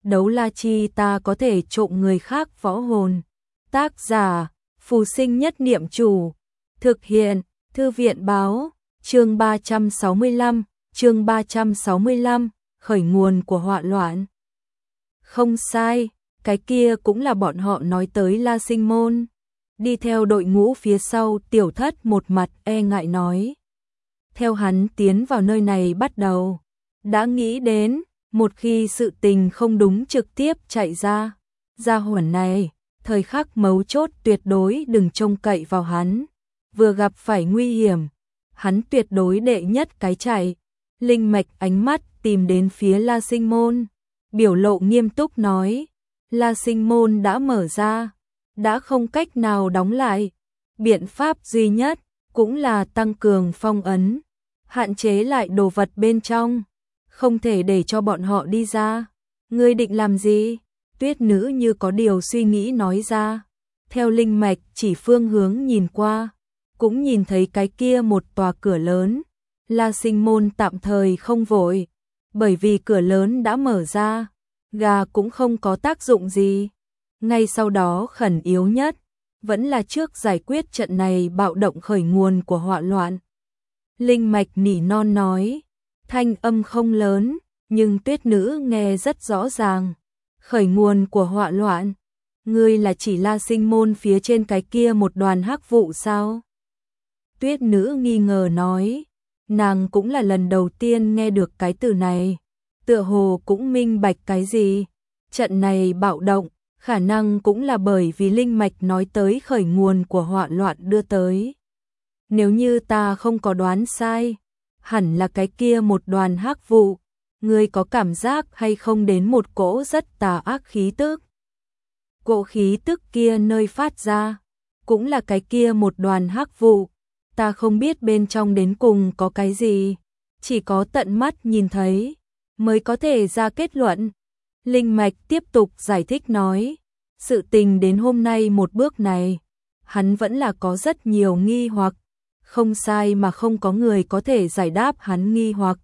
Đấu la chi ta có thể trộm người khác võ hồn. Tác giả, Phù Sinh Nhất Niệm Chủ. Thực hiện, Thư viện báo, chương 365, khởi nguồn của họa loạn. Không sai, cái kia cũng là bọn họ nói tới La Sinh Môn. Đi theo đội ngũ phía sau, Tiểu Thất một mặt e ngại nói. Theo hắn tiến vào nơi này bắt đầu, đã nghĩ đến, một khi sự tình không đúng trực tiếp chạy ra hỏa này, thời khắc mấu chốt tuyệt đối đừng trông cậy vào hắn. Vừa gặp phải nguy hiểm, hắn tuyệt đối đệ nhất cái chạy. Linh Mạch ánh mắt tìm đến phía La Sinh Môn, biểu lộ nghiêm túc nói, La Sinh Môn đã mở ra, đã không cách nào đóng lại. Biện pháp duy nhất cũng là tăng cường phong ấn, hạn chế lại đồ vật bên trong, không thể để cho bọn họ đi ra. Ngươi định làm gì? Tuyết Nữ như có điều suy nghĩ nói ra. Theo Linh Mạch chỉ phương hướng nhìn qua, cũng nhìn thấy cái kia một tòa cửa lớn. La Sinh Môn tạm thời không vội, bởi vì cửa lớn đã mở ra, gà cũng không có tác dụng gì. Ngay sau đó khẩn yếu nhất, vẫn là trước giải quyết trận này bạo động khởi nguồn của họa loạn. Linh Mạch nỉ non nói, thanh âm không lớn, nhưng Tuyết Nữ nghe rất rõ ràng. Khởi nguồn của họa loạn, ngươi là chỉ La Sinh Môn phía trên cái kia một đoàn hắc vụ sao? Tuyết Nữ nghi ngờ nói, nàng cũng là lần đầu tiên nghe được cái từ này, tựa hồ cũng minh bạch cái gì. Trận này bạo động, khả năng cũng là bởi vì Linh Mạch nói tới khởi nguồn của họa loạn đưa tới. Nếu như ta không có đoán sai, hẳn là cái kia một đoàn hắc vụ. Ngươi có cảm giác hay không đến một cỗ rất tà ác khí tức? Cỗ khí tức kia nơi phát ra, cũng là cái kia một đoàn hắc vụ. Ta không biết bên trong đến cùng có cái gì, chỉ có tận mắt nhìn thấy, mới có thể ra kết luận. Linh Mạch tiếp tục giải thích nói, sự tình đến hôm nay một bước này, hắn vẫn là có rất nhiều nghi hoặc, không sai mà không có người có thể giải đáp hắn nghi hoặc.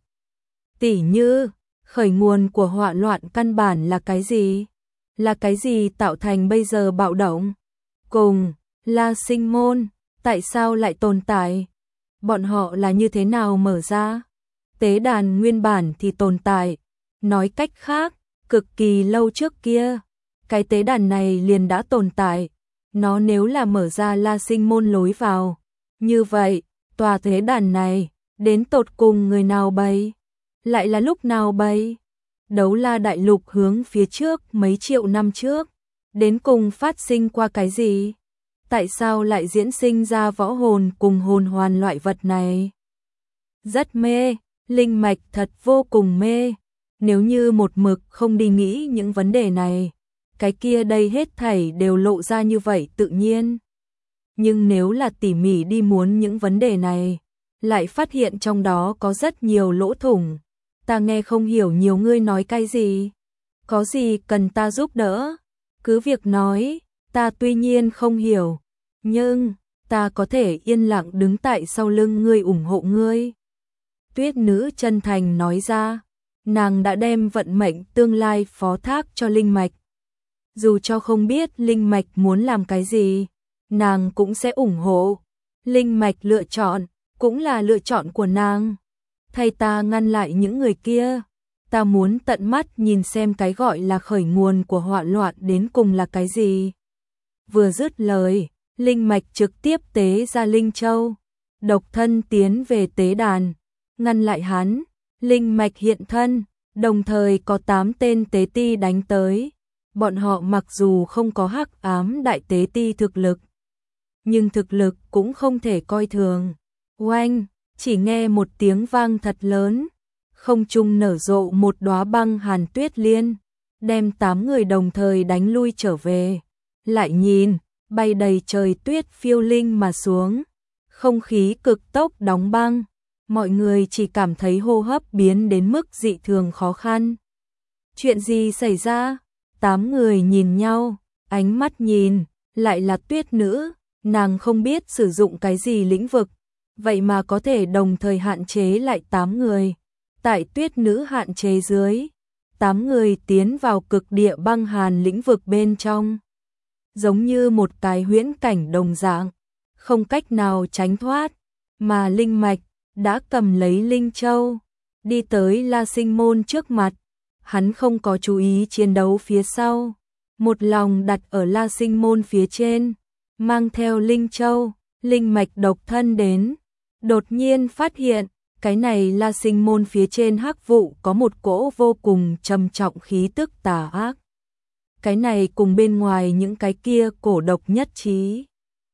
Tỉ như, khởi nguồn của họa loạn căn bản là cái gì? Là cái gì tạo thành bây giờ bạo động? Cùng, La Sinh Môn, tại sao lại tồn tại? Bọn họ là như thế nào mở ra? Tế đàn nguyên bản thì tồn tại. Nói cách khác, cực kỳ lâu trước kia, cái tế đàn này liền đã tồn tại. Nó nếu là mở ra La Sinh Môn lối vào, như vậy, tòa tế đàn này, đến tột cùng người nào bày? Lại là lúc nào bày? Đấu La đại lục hướng phía trước mấy triệu năm trước, đến cùng phát sinh qua cái gì? Tại sao lại diễn sinh ra võ hồn cùng hồn hoàn loại vật này? Rất mê, Linh Mạch thật vô cùng mê. Nếu như một mực không đi nghĩ những vấn đề này, cái kia đây hết thảy đều lộ ra như vậy tự nhiên. Nhưng nếu là tỉ mỉ đi muốn những vấn đề này, lại phát hiện trong đó có rất nhiều lỗ thủng. Ta nghe không hiểu nhiều ngươi nói cái gì. Có gì cần ta giúp đỡ? Cứ việc nói, ta tuy nhiên không hiểu, nhưng ta có thể yên lặng đứng tại sau lưng ngươi ủng hộ ngươi. Tuyết Nữ chân thành nói ra, nàng đã đem vận mệnh tương lai phó thác cho Linh Mạch. Dù cho không biết Linh Mạch muốn làm cái gì, nàng cũng sẽ ủng hộ. Linh Mạch lựa chọn, cũng là lựa chọn của nàng. Thay ta ngăn lại những người kia, ta muốn tận mắt nhìn xem cái gọi là khởi nguồn của họa loạn đến cùng là cái gì. Vừa dứt lời, Linh Mạch trực tiếp tế ra Linh Châu, độc thân tiến về tế đàn, ngăn lại hắn. Linh Mạch hiện thân, đồng thời có 8 tên tế ti đánh tới. Bọn họ mặc dù không có hắc ám đại tế ti thực lực, nhưng thực lực cũng không thể coi thường. Oanh! Chỉ nghe một tiếng vang thật lớn, không trung nở rộ một đóa băng hàn tuyết liên, đem 8 người đồng thời đánh lui trở về. Lại nhìn, bay đầy trời tuyết phiêu linh mà xuống, không khí cực tốc đóng băng, mọi người chỉ cảm thấy hô hấp biến đến mức dị thường khó khăn. Chuyện gì xảy ra? 8 người nhìn nhau, ánh mắt nhìn, lại là Tuyết Nữ, nàng không biết sử dụng cái gì lĩnh vực. Vậy mà có thể đồng thời hạn chế lại 8 người. Tại Tuyết Nữ hạn chế dưới, 8 người tiến vào cực địa băng hàn lĩnh vực bên trong. Giống như một cái huyễn cảnh đồng dạng, không cách nào tránh thoát, mà Linh Mạch đã cầm lấy Linh Châu, đi tới La Sinh Môn trước mặt. Hắn không có chú ý chiến đấu phía sau, một lòng đặt ở La Sinh Môn phía trên, mang theo Linh Châu, Linh Mạch độc thân đến. Đột nhiên phát hiện, cái này La Sinh Môn phía trên hắc vụ có một cỗ vô cùng trầm trọng khí tức tà ác. Cái này cùng bên ngoài những cái kia cổ độc nhất trí.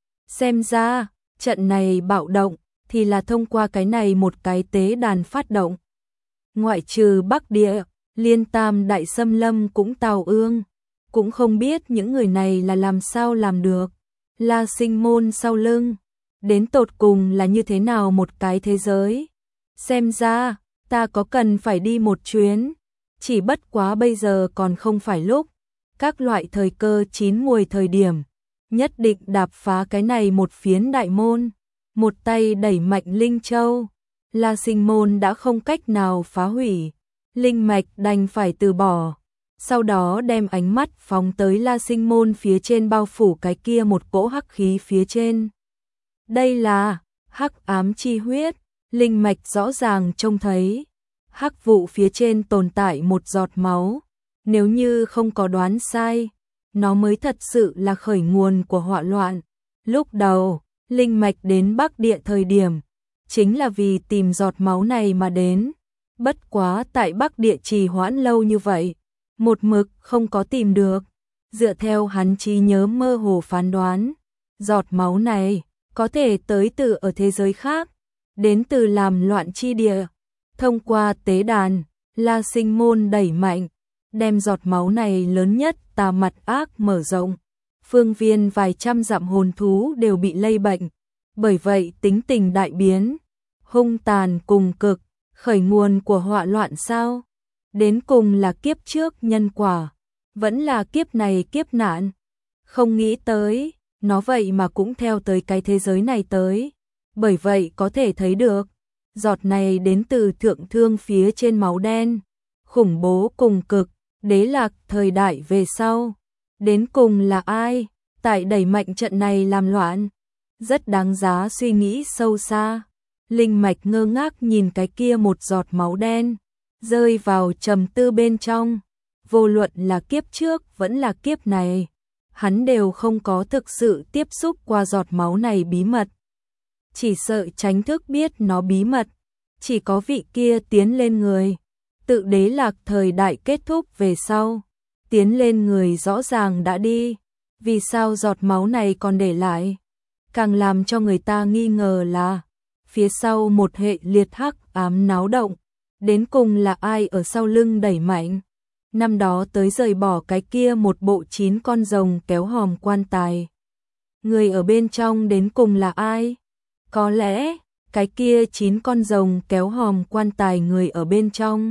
Xem ra, trận này bạo động thì là thông qua cái này một cái tế đàn phát động. Ngoại trừ Bắc Địa, Liên Tam Đại Xâm Lâm cũng tào ương, cũng không biết những người này là làm sao làm được. La Sinh Môn sau lưng, đến tột cùng là như thế nào một cái thế giới. Xem ra, ta có cần phải đi một chuyến, chỉ bất quá bây giờ còn không phải lúc. Các loại thời cơ chín muồi thời điểm, nhất định đạp phá cái này một phiến đại môn, một tay đẩy mạnh Linh Châu. La Sinh Môn đã không cách nào phá hủy, Linh Mạch đành phải từ bỏ. Sau đó đem ánh mắt phóng tới La Sinh Môn phía trên bao phủ cái kia một cỗ hắc khí phía trên. Đây là hắc ám chi huyết, Linh Mạch rõ ràng trông thấy. Hắc vụ phía trên tồn tại một giọt máu, nếu như không có đoán sai, nó mới thật sự là khởi nguồn của họa loạn. Lúc đầu, Linh Mạch đến Bắc Địa thời điểm, chính là vì tìm giọt máu này mà đến. Bất quá tại Bắc Địa trì hoãn lâu như vậy, một mực không có tìm được. Dựa theo hắn trí nhớ mơ hồ phán đoán, giọt máu này có thể tới từ ở thế giới khác, đến từ làm loạn chi địa. Thông qua tế đàn, La Sinh Môn đẩy mạnh, đem giọt máu này lớn nhất tà mặt ác mở rộng. Phương viên vài trăm dặm hồn thú đều bị lây bệnh, bởi vậy tính tình đại biến, hung tàn cùng cực, khởi nguồn của họa loạn sao? Đến cùng là kiếp trước nhân quả, vẫn là kiếp này kiếp nạn. Không nghĩ tới, nó vậy mà cũng theo tới cái thế giới này tới. Bởi vậy có thể thấy được, giọt này đến từ thượng thương phía trên máu đen, khủng bố cùng cực, đế lạc thời đại về sau. Đến cùng là ai, tại đẩy mạnh trận này làm loạn? Rất đáng giá suy nghĩ sâu xa. Linh Mạch ngơ ngác nhìn cái kia một giọt máu đen, rơi vào trầm tư bên trong. Vô luận là kiếp trước vẫn là kiếp này, hắn đều không có thực sự tiếp xúc qua giọt máu này bí mật. Chỉ sợ tránh thức biết nó bí mật, chỉ có vị kia tiến lên người. Tự đế lạc thời đại kết thúc về sau, tiến lên người rõ ràng đã đi. Vì sao giọt máu này còn để lại? Càng làm cho người ta nghi ngờ là phía sau một hệ liệt hắc ám náo động, đến cùng là ai ở sau lưng đẩy mạnh. Năm đó tới rời bỏ cái kia một bộ 9 con rồng kéo hòm quan tài. Người ở bên trong đến cùng là ai? Có lẽ, cái kia 9 con rồng kéo hòm quan tài người ở bên trong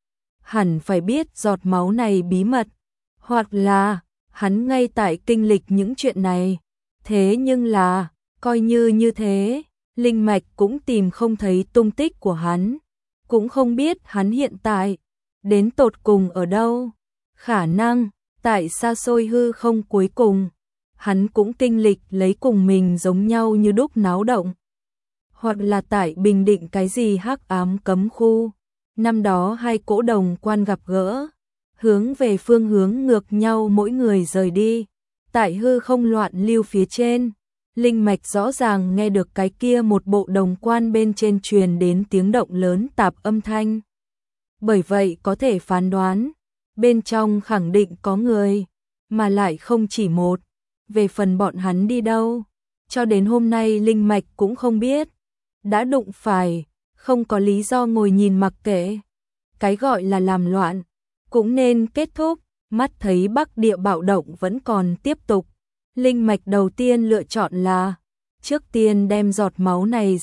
hẳn phải biết giọt máu này bí mật, hoặc là hắn ngay tại kinh lịch những chuyện này. Thế nhưng là, coi như như thế, Linh Mạch cũng tìm không thấy tung tích của hắn, cũng không biết hắn hiện tại đến tột cùng ở đâu. Khả năng, tại xa xôi hư không cuối cùng, hắn cũng kinh lịch lấy cùng mình giống nhau như đúc náo động. Hoặc là tại Bình Định cái gì hắc ám cấm khu, năm đó hai cỗ đồng quan gặp gỡ, hướng về phương hướng ngược nhau mỗi người rời đi. Tại hư không loạn lưu phía trên, Linh Mạch rõ ràng nghe được cái kia một bộ đồng quan bên trên truyền đến tiếng động lớn tạp âm thanh. Bởi vậy có thể phán đoán, bên trong khẳng định có người, mà lại không chỉ một. Về phần bọn hắn đi đâu, cho đến hôm nay Linh Mạch cũng không biết. Đã đụng phải, không có lý do ngồi nhìn mặc kệ. Cái gọi là làm loạn, cũng nên kết thúc. Mắt thấy Bắc Địa bạo động vẫn còn tiếp tục. Linh Mạch đầu tiên lựa chọn là trước tiên đem giọt máu này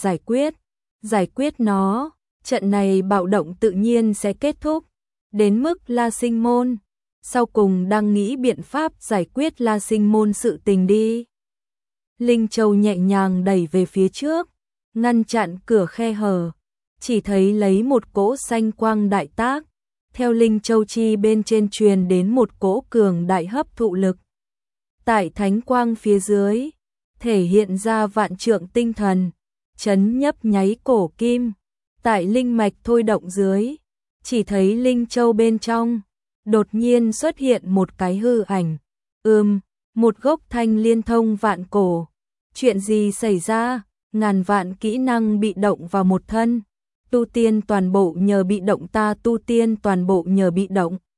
giải quyết nó, trận này bạo động tự nhiên sẽ kết thúc. Đến mức La Sinh Môn, sau cùng đang nghĩ biện pháp giải quyết La Sinh Môn sự tình đi. Linh Châu nhẹ nhàng đẩy về phía trước, ngăn chặn cửa khe hở, chỉ thấy lấy một cỗ xanh quang đại tác, theo linh châu chi bên trên truyền đến một cỗ cường đại hấp thụ lực. Tại thánh quang phía dưới, thể hiện ra vạn trượng tinh thần, chấn nhấp nháy cổ kim. Tại linh mạch thôi động dưới, chỉ thấy linh châu bên trong, đột nhiên xuất hiện một cái hư ảnh. Một gốc thanh liên thông vạn cổ. Chuyện gì xảy ra? Ngàn vạn kỹ năng bị động vào một thân. Tu tiên toàn bộ nhờ bị động, ta tu tiên toàn bộ nhờ bị động.